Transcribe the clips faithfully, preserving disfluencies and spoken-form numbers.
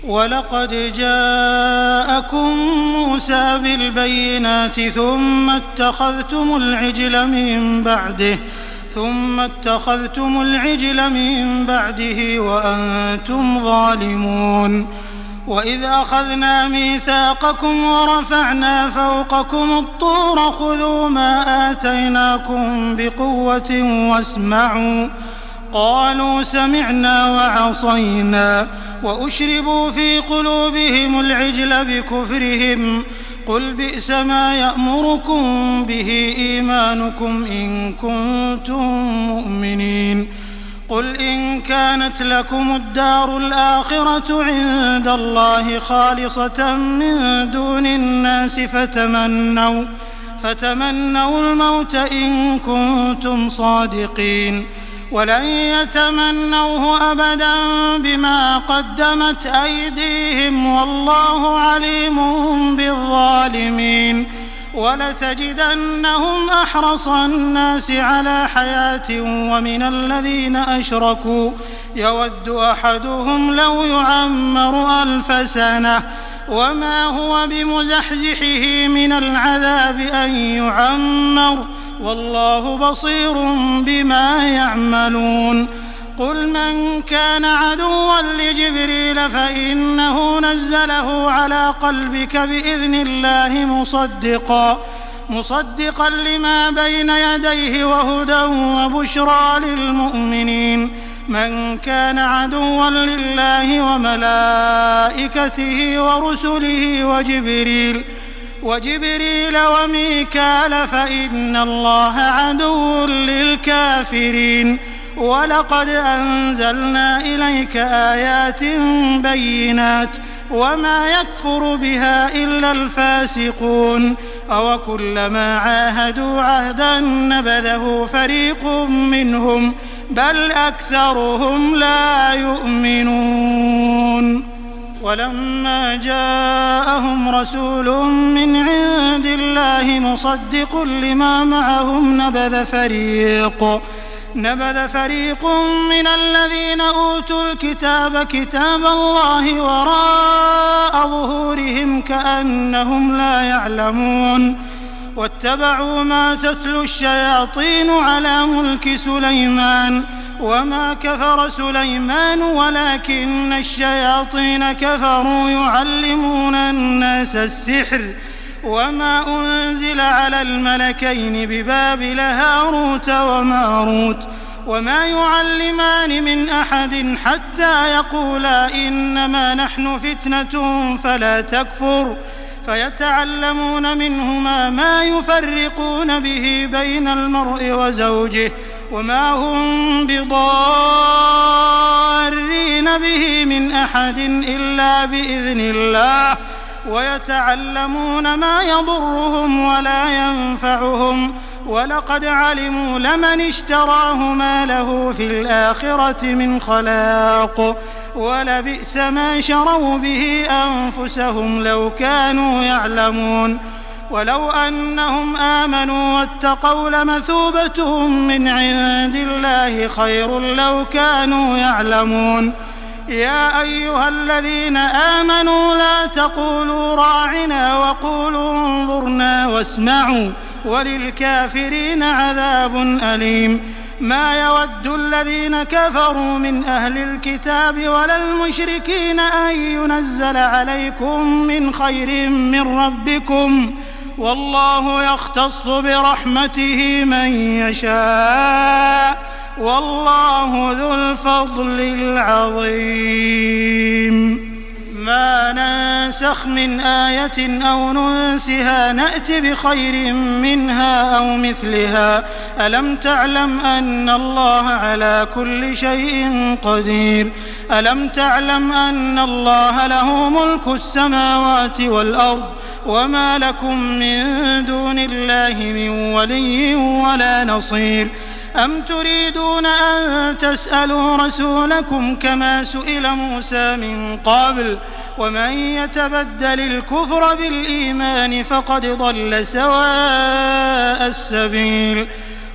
ولقد جاءكم موسى بالبينات ثم اتخذتم العجل من بعده ثم اتخذتم العجل من بعده وأنتم ظالمون. وإذ أخذنا ميثاقكم ورفعنا فوقكم الطور خذوا ما آتيناكم بقوة واسمعوا قالوا سمعنا وعصينا وأشربوا في قلوبهم العجل بكفرهم قل بئس ما يأمركم به إيمانكم إن كنتم مؤمنين. قل إن كانت لكم الدار الآخرة عند الله خالصة من دون الناس فتمنوا, فتمنوا الموت إن كنتم صادقين ولن يتمنوه أبدا بما قدمت أيديهم والله عليم بالظالمين. ولتجدنهم أحرص الناس على حياة ومن الذين أشركوا يود أحدهم لو يعمر ألف سنة وما هو بمزحزحه من العذاب أن يعمر والله بصير بما يعملون. قل من كان عدوا لجبريل فإنه نزله على قلبك بإذن الله مصدقا, مصدقا لما بين يديه وهدى وبشرى للمؤمنين. من كان عدوا لله وملائكته ورسله وجبريل وجبريل وميكال فإن الله عدو للكافرين. ولقد أنزلنا إليك آيات بينات وما يكفر بها إلا الفاسقون. أوكلما عاهدوا عهدا نبذه فريق منهم بل أكثرهم لا يؤمنون. ولما جاءهم رسول من عند الله مصدق لما معهم نبذ فريق نبذ فريق من الذين أوتوا الكتاب كتاب الله وراء ظهورهم كأنهم لا يعلمون. واتبعوا ما تتلو الشياطين على ملك سليمان وما كفر سليمان ولكن الشياطين كفروا يعلمون الناس السحر وما أنزل على الملكين ببابل هاروت وماروت وما يعلمان من أحد حتى يقولا إنما نحن فتنة فلا تكفر فيتعلمون منهما ما يفرقون به بين المرء وزوجه وما هم بضارين به من أحد إلا بإذن الله ويتعلمون ما يضرهم ولا ينفعهم ولقد علموا لمن اشتراه ما له في الآخرة من خلاق ولبئس ما شروا به أنفسهم لو كانوا يعلمون. ولو أنهم آمنوا واتقوا لمثوبة من عند الله خير لو كانوا يعلمون. يا أيها الذين آمنوا لا تقولوا راعنا وقولوا انظرنا واسمعوا وللكافرين عذاب أليم. ما يود الذين كفروا من أهل الكتاب ولا المشركين أن ينزل عليكم من خير من ربكم والله يختص برحمته من يشاء والله ذو الفضل العظيم. ما ننسخ من آية أو ننسها نأت بخير منها أو مثلها ألم تعلم أن الله على كل شيء قدير ألم تعلم أن الله له ملك السماوات والأرض وما لكم من دون الله من ولي ولا نصير. أم تريدون أن تسألوا رسولكم كما سئل موسى من قبل ومن يتبدل الكفر بالإيمان فقد ضل سواء السبيل.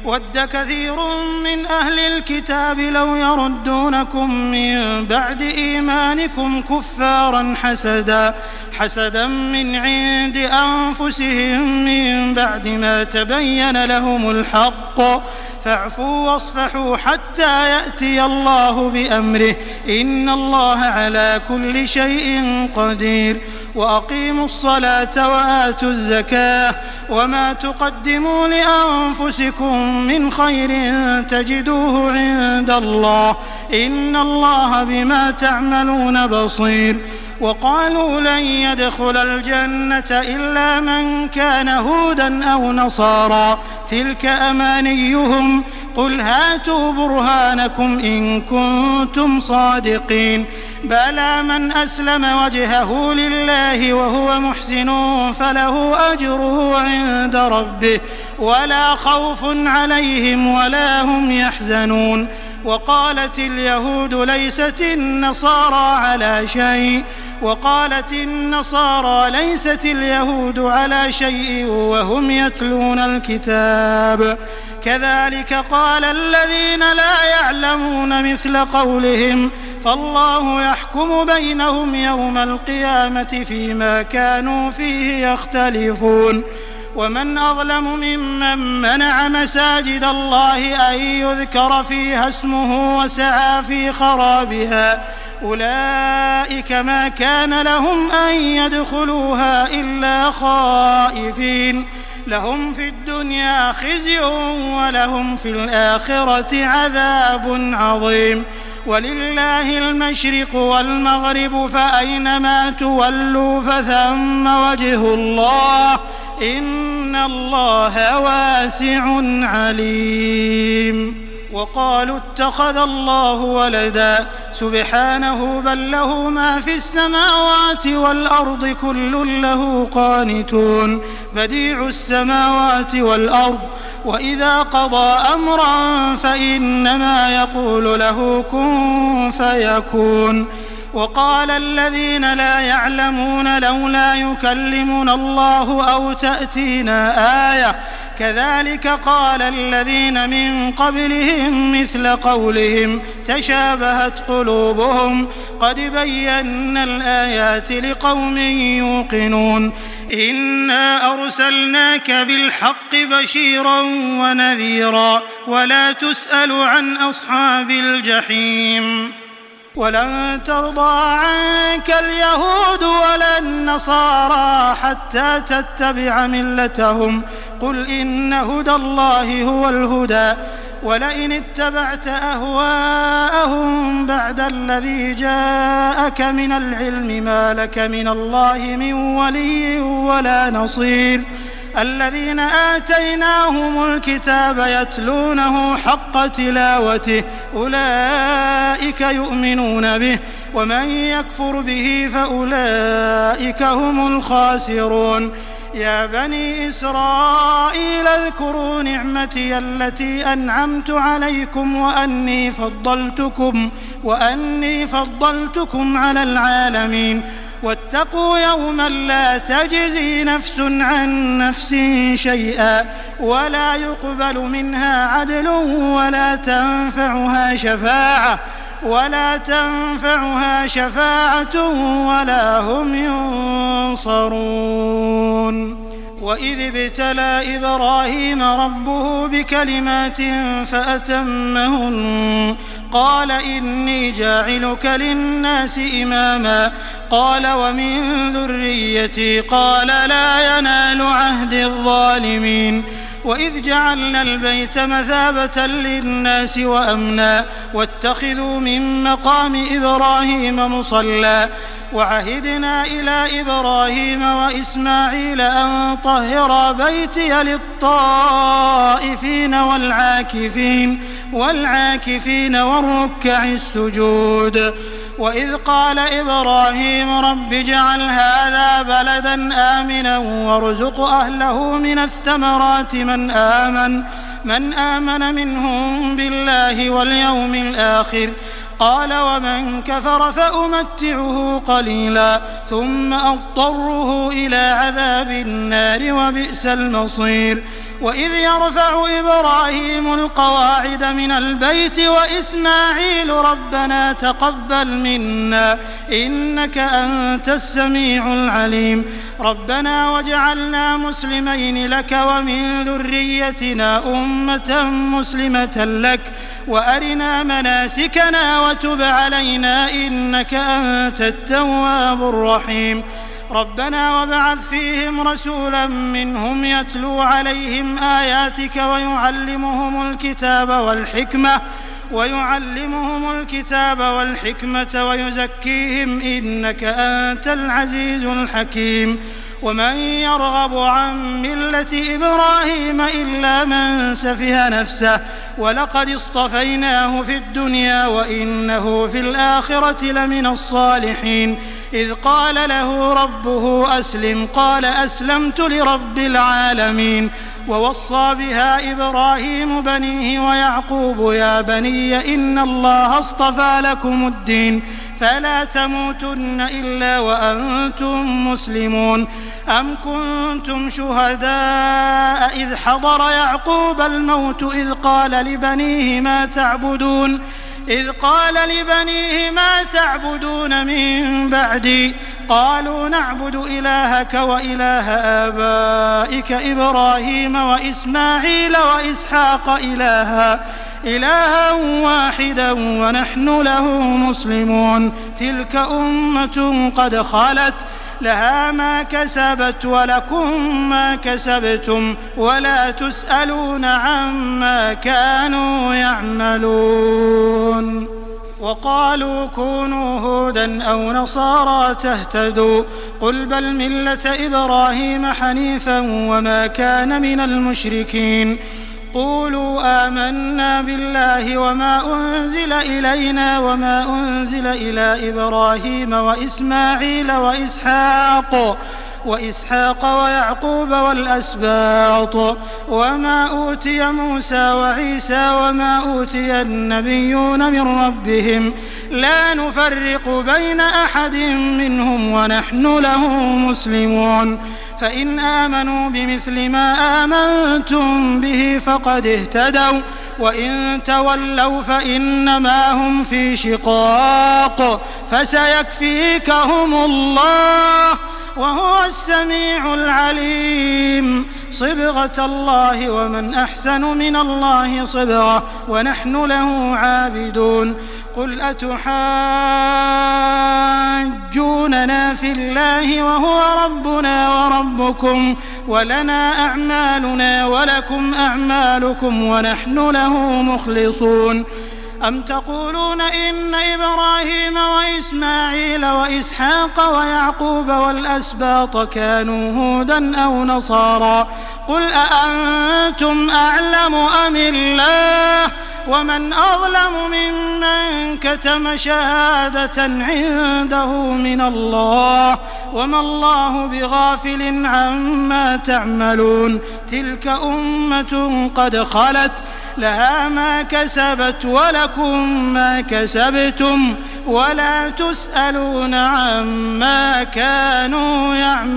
وَدَّ كَثِيرٌ مِّنْ أَهْلِ الْكِتَابِ لَوْ يَرُدُّونَكُم مِّن بَعْدِ إِيمَانِكُمْ كُفَّارًا حَسَدًا حَسَدًا مِّنْ عِندِ أَنفُسِهِم مِّن بَعْدِ مَا تَبَيَّنَ لَهُمُ الْحَقُّ فاعفوا واصفحوا حتى يأتي الله بأمره إن الله على كل شيء قدير وأقيموا الصلاة وآتوا الزكاة وما تقدموا لأنفسكم من خير تجدوه عند الله إن الله بما تعملون بصير وقالوا لن يدخل الجنة إلا من كان هودا أو نصارى تلك أمانيهم قل هاتوا برهانكم إن كنتم صادقين بلى من أسلم وجهه لله وهو محسن فله أجره عند ربه ولا خوف عليهم ولا هم يحزنون وقالت اليهود ليست النصارى على شيء وقالت النصارى ليست اليهود على شيء وهم يتلون الكتاب كذلك قال الذين لا يعلمون مثل قولهم فالله يحكم بينهم يوم القيامة فيما كانوا فيه يختلفون ومن أظلم ممن منع مساجد الله أن يذكر فيها اسمه وسعى في خرابها أولئك ما كان لهم أن يدخلوها إلا خائفين لهم في الدنيا خزي ولهم في الآخرة عذاب عظيم ولله المشرق والمغرب فأينما تولوا فثم وجه الله إن الله واسع عليم وقالوا اتخذ الله ولدا سبحانه بل له ما في السماوات والأرض كل له قانتون بديع السماوات والأرض وإذا قضى أمرا فإنما يقول له كن فيكون وقال الذين لا يعلمون لولا يكلمنا الله أو تأتينا آية كذلك قال الذين من قبلهم مثل قولهم تشابهت قلوبهم قد بينا الآيات لقوم يوقنون إنا أرسلناك بالحق بشيرا ونذيرا ولا تسأل عن أصحاب الجحيم ولن ترضى عنك اليهود ولا النصارى حتى تتبع ملتهم قل إن هدى الله هو الهدى ولئن اتبعت أهواءهم بعد الذي جاءك من العلم ما لك من الله من ولي ولا نصير الذين آتيناهم الكتاب يتلونه حق تلاوته أولئك يؤمنون به ومن يكفر به فأولئك هم الخاسرون يا بني إسرائيل اذكروا نعمتي التي أنعمت عليكم وأني فضلتكم وأني فضلتكم على العالمين واتقوا يوما لا تجزي نفس عن نفس شيئا ولا يقبل منها عدل ولا تنفعها شفاعة ولا تنفعها شفاعة ولا هم ينصرون وإذ ابتلى إبراهيم ربه بكلمات فأتمهن قال إني جاعلك للناس إماما قال ومن ذريتي قال لا ينال عهد الظالمين وإذ جعلنا البيت مثابة للناس وأمنا واتخذوا من مقام إبراهيم مصلى وعهدنا إلى إبراهيم وإسماعيل أن طهرا بيتي للطائفين والعاكفين والعاكفين والركع السجود وإذ قال إبراهيم رب اجعل هذا بلدا آمنا وارزق أهله من الثمرات من آمن من آمن منهم بالله واليوم الآخر قال ومن كفر فأمتعه قليلا ثم أضطره إلى عذاب النار وبئس المصير وإذ يرفع إبراهيم القواعد من البيت وإسماعيل ربنا تقبل منا إنك أنت السميع العليم ربنا واجعلنا مسلمين لك ومن ذريتنا أمة مسلمة لك وأرنا مناسكنا وتب علينا إنك أنت التواب الرحيم ربنا وابعث فيهم رسولا منهم يتلو عليهم آياتك ويعلمهم الكتاب والحكمة ويعلمهم الكتاب والحكمة ويزكيهم إنك أنت العزيز الحكيم ومن يرغب عن ملة إبراهيم إلا من سفه نفسه ولقد اصطفيناه في الدنيا وإنه في الآخرة لمن الصالحين إذ قال له ربه أسلم قال أسلمت لرب العالمين ووصى بها إبراهيم بنيه ويعقوب يا بني إن الله اصطفى لكم الدين فلا تموتن إلا وأنتم مسلمون أم كنتم شهداء إذ حضر يعقوب الموت إذ قال لبنيه ما تعبدون إذ قال لبنيه ما تعبدون من بعدي قالوا نعبد إلهك وإله آبائك إبراهيم وإسماعيل وإسحاق إلها إلها واحدا ونحن له مسلمون تلك أمة قد خلت لها ما كسبت ولكم ما كسبتم ولا تسألون عما كانوا يعملون وقالوا كونوا هودا أو نصارى تهتدوا قل بل ملة إبراهيم حنيفا وما كان من المشركين قولوا آمنا بالله وما أنزل إلينا وما أنزل إلى إبراهيم وإسماعيل وإسحاق وإسحاق ويعقوب والأسباط وما أوتي موسى وعيسى وما أوتي النبيون من ربهم لا نفرق بين أحد منهم ونحن له مسلمون فإن آمنوا بمثل ما آمنتم به فقد اهتدوا وإن تولوا فإنما هم في شقاق فسيكفيكهم الله وهو السميع العليم صبغة الله ومن أحسن من الله صبغة ونحن له عابدون قل أتحاجوننا في الله وهو ربنا وربكم ولنا أعمالنا ولكم أعمالكم ونحن له مخلصون أم تقولون إن إبراهيم وإسماعيل وإسحاق ويعقوب والأسباط كانوا هودا أو نصارى قل أأنتم أعلم أم الله ومن أظلم ممن كتم شهادة عنده من الله وما الله بغافل عما تعملون تلك أمة قد خلت لها ما كسبت ولكم ما كسبتم ولا تسألون عما كانوا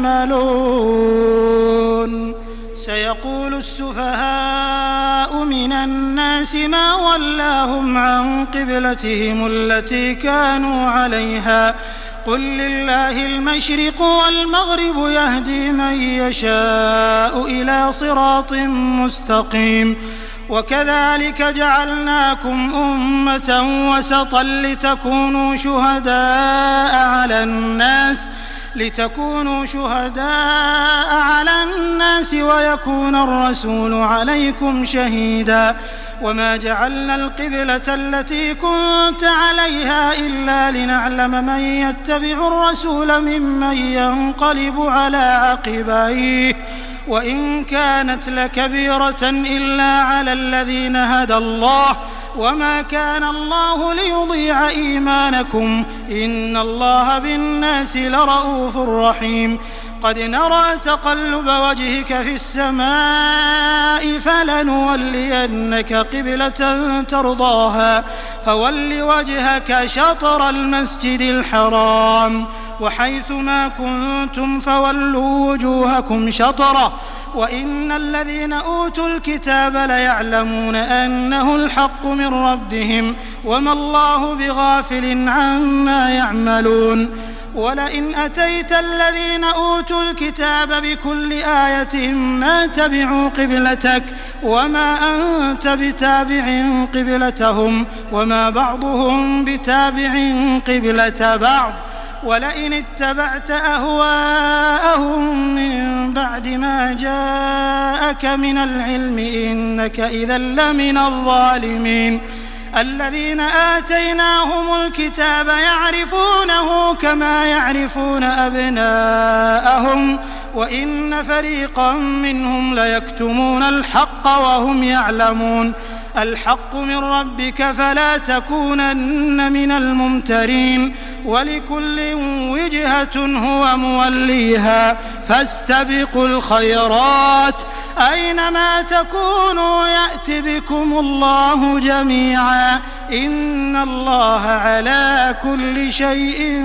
يعملون سيقول السفهاء من الناس ما ولاهم عن قبلتهم التي كانوا عليها قل لله المشرق والمغرب يهدي من يشاء إلى صراط مستقيم وكذلك جعلناكم أمة وسطا لتكونوا شهداء على الناس لتكونوا شهداء على الناس ويكون الرسول عليكم شهيدا وما جعلنا القبلة التي كنت عليها إلا لنعلم من يتبع الرسول ممن ينقلب على عقبيه وإن كانت لكبيرة إلا على الذين هدى الله وما كان الله ليضيع إيمانكم إن الله بالناس لرؤوف رحيم قد نرى تقلب وجهك في السماء فلنولينك قبلة ترضاها فول وجهك شطر المسجد الحرام وحيث ما كنتم فولوا وجوهكم شطره وإن الذين أوتوا الكتاب ليعلمون أنه الحق من ربهم وما الله بغافل عما يعملون ولئن أتيت الذين أوتوا الكتاب بكل آية ما تبعوا قبلتك وما أنت بتابع قبلتهم وما بعضهم بتابع قبلة بعض ولئن اتبعت أهواءهم من بعد ما جاءك من العلم إنك إذا لمن الظالمين الذين آتيناهم الكتاب يعرفونه كما يعرفون أبناءهم وإن فريقا منهم ليكتمون الحق وهم يعلمون الحق من ربك فلا تكونن من الممترين ولكل وجهة هو موليها فاستبقوا الخيرات أينما تكونوا يأت بكم الله جميعا إن الله على كل شيء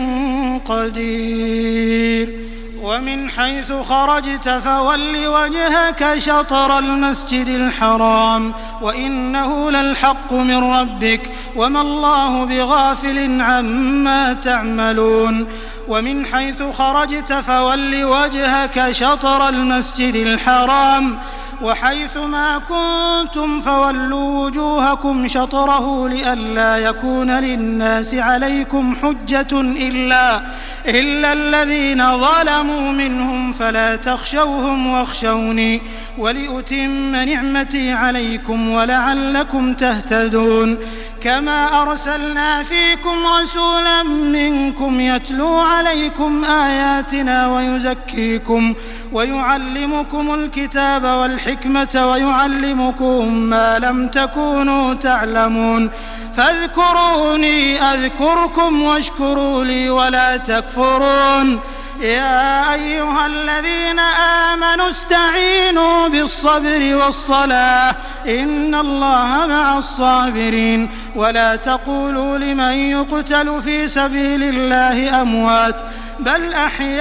قدير ومن حيث خرجت فول وجهك شطر المسجد الحرام وإنه للحق من ربك وما الله بغافل عما تعملون ومن حيث خرجت فول وجهك شطر المسجد الحرام وحيث ما كنتم فولوا وجوهكم شطره لئلا يكون للناس عليكم حجة إلا, إلا الذين ظلموا منهم فلا تخشوهم واخشوني ولأتم نعمتي عليكم ولعلكم تهتدون كما أرسلنا فيكم رسولا منكم يتلو عليكم آياتنا ويزكيكم ويعلمكم الكتاب والحكمة ويعلمكم ما لم تكونوا تعلمون فاذكروني أذكركم واشكروا لي ولا تكفرون يا أيها الذين آمنوا استعينوا بالصبر والصلاة إن الله مع الصابرين ولا تقولوا لمن يقتل في سبيل الله أموات بل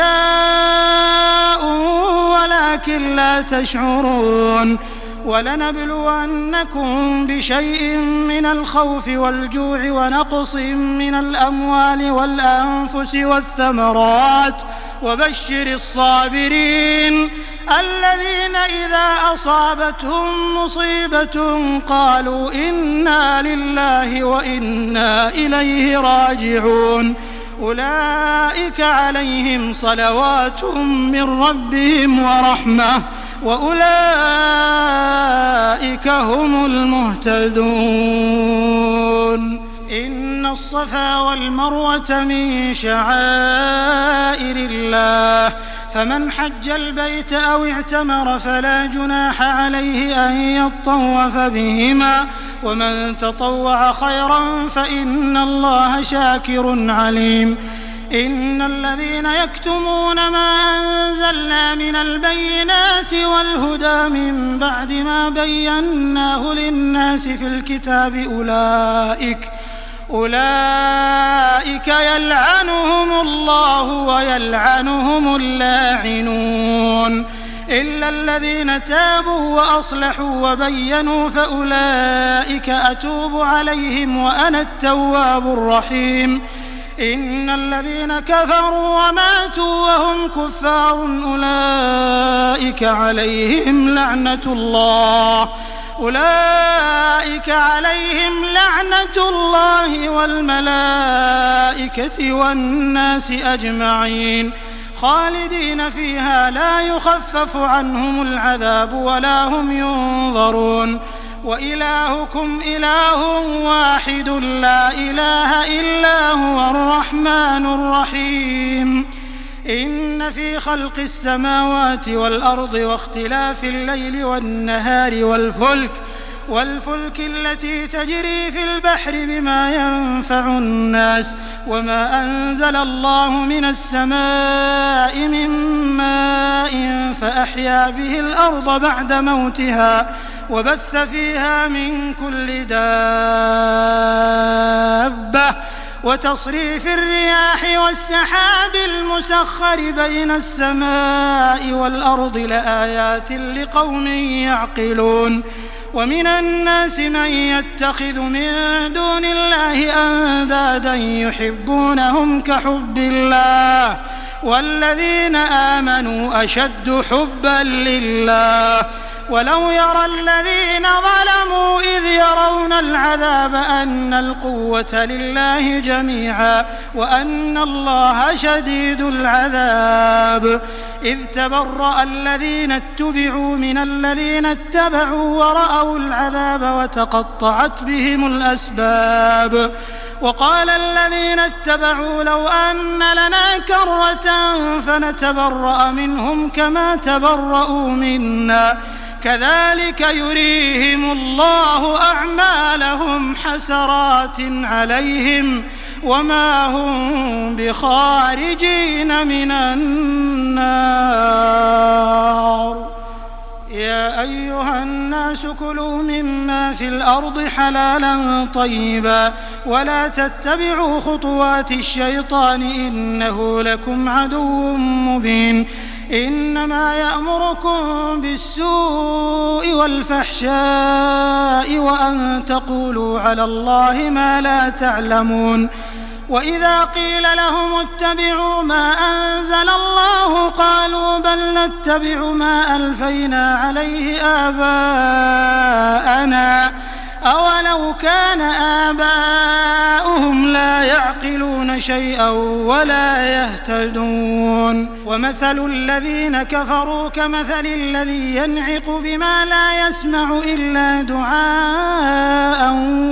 أحياء ولكن لا تشعرون ولنبلونكم بشيء من الخوف والجوع ونقص من الأموال والأنفس والثمرات وبشر الصابرين الذين إذا أصابتهم مصيبة قالوا إنا لله وإنا إليه راجعون أولئك عليهم صلوات من ربهم ورحمة وأولئك هم المهتدون إن الصفا والمروة من شعائر الله فمن حج البيت أو اعتمر فلا جناح عليه أن يطوف بهما ومن تطوع خيرا فإن الله شاكر عليم إن الذين يكتمون ما أنزلنا من البينات والهدى من بعد ما بيناه للناس في الكتاب أولئك أولئك يلعنهم الله ويلعنهم اللاعنون إلا الذين تابوا وأصلحوا وبينوا فأولئك أتوب عليهم وأنا التواب الرحيم إن الذين كفروا وماتوا وهم كفار أولئك عليهم لعنة الله أولئك عليهم لعنة الله والملائكة والناس أجمعين خالدين فيها لا يخفف عنهم العذاب ولا هم ينظرون وإلهكم إله واحد لا إله إلا هو الرحمن الرحيم إن في خلق السماوات والأرض واختلاف الليل والنهار والفلك والفلك التي تجري في البحر بما ينفع الناس وما أنزل الله من السماء من ماء فأحيا به الأرض بعد موتها وبث فيها من كل دابة وتصريف الرياح والسحاب المسخر بين السماء والأرض لآيات لقوم يعقلون ومن الناس من يتخذ من دون الله أندادا يحبونهم كحب الله والذين آمنوا أشد حبا لله ولو يرى الذين ظلموا إذ يرون العذاب أن القوة لله جميعا وأن الله شديد العذاب إذ تبرأ الذين اتبعوا من الذين اتبعوا ورأوا العذاب وتقطعت بهم الأسباب وقال الذين اتبعوا لو أن لنا كرة فنتبرأ منهم كما تبرأوا منا كذلك يريهم الله أعمالهم حسرات عليهم وما هم بخارجين من النار يا أيها الناس كلوا مما في الأرض حلالا طيبا ولا تتبعوا خطوات الشيطان إنه لكم عدو مبين إنما يأمركم بالسوء والفحشاء وأن تقولوا على الله ما لا تعلمون وإذا قيل لهم اتبعوا ما أنزل الله قالوا بل نتبع ما ألفينا عليه آباءنا أولو كان آباؤهم لا يعقلون شيئا ولا يهتدون ومثل الذين كفروا كمثل الذي ينعق بما لا يسمع إلا دعاء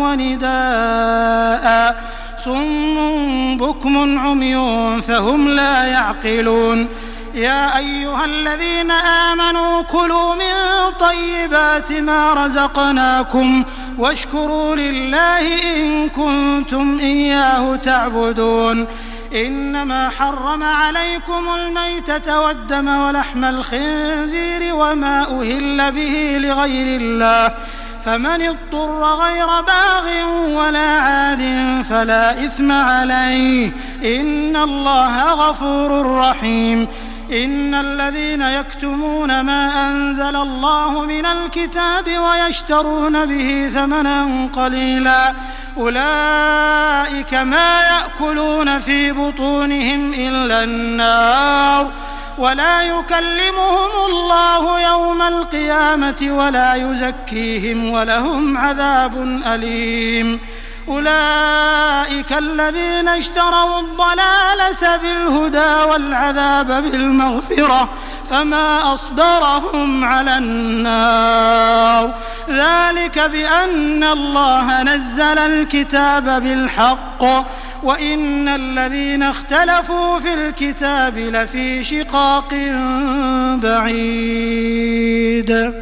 ونداء صم بكم عمي فهم لا يعقلون يا أيها الذين آمنوا كلوا من طيبات ما رزقناكم واشكروا لله إن كنتم إياه تعبدون إنما حرم عليكم الميتة والدم ولحم الخنزير وما أهل به لغير الله فمن اضطر غير باغ ولا عاد فلا إثم عليه إن الله غفور رحيم إن الذين يكتمون ما أنزل الله من الكتاب ويشترون به ثمنا قليلا أولئك ما يأكلون في بطونهم إلا النار ولا يكلمهم الله يوم القيامة ولا يزكيهم ولهم عذاب أليم أولئك الذين اشتروا الضلالة بالهدى والعذاب بالمغفرة فما أصبرهم على النار ذلك بأن الله نزل الكتاب بالحق وإن الذين اختلفوا في الكتاب لفي شقاق بعيد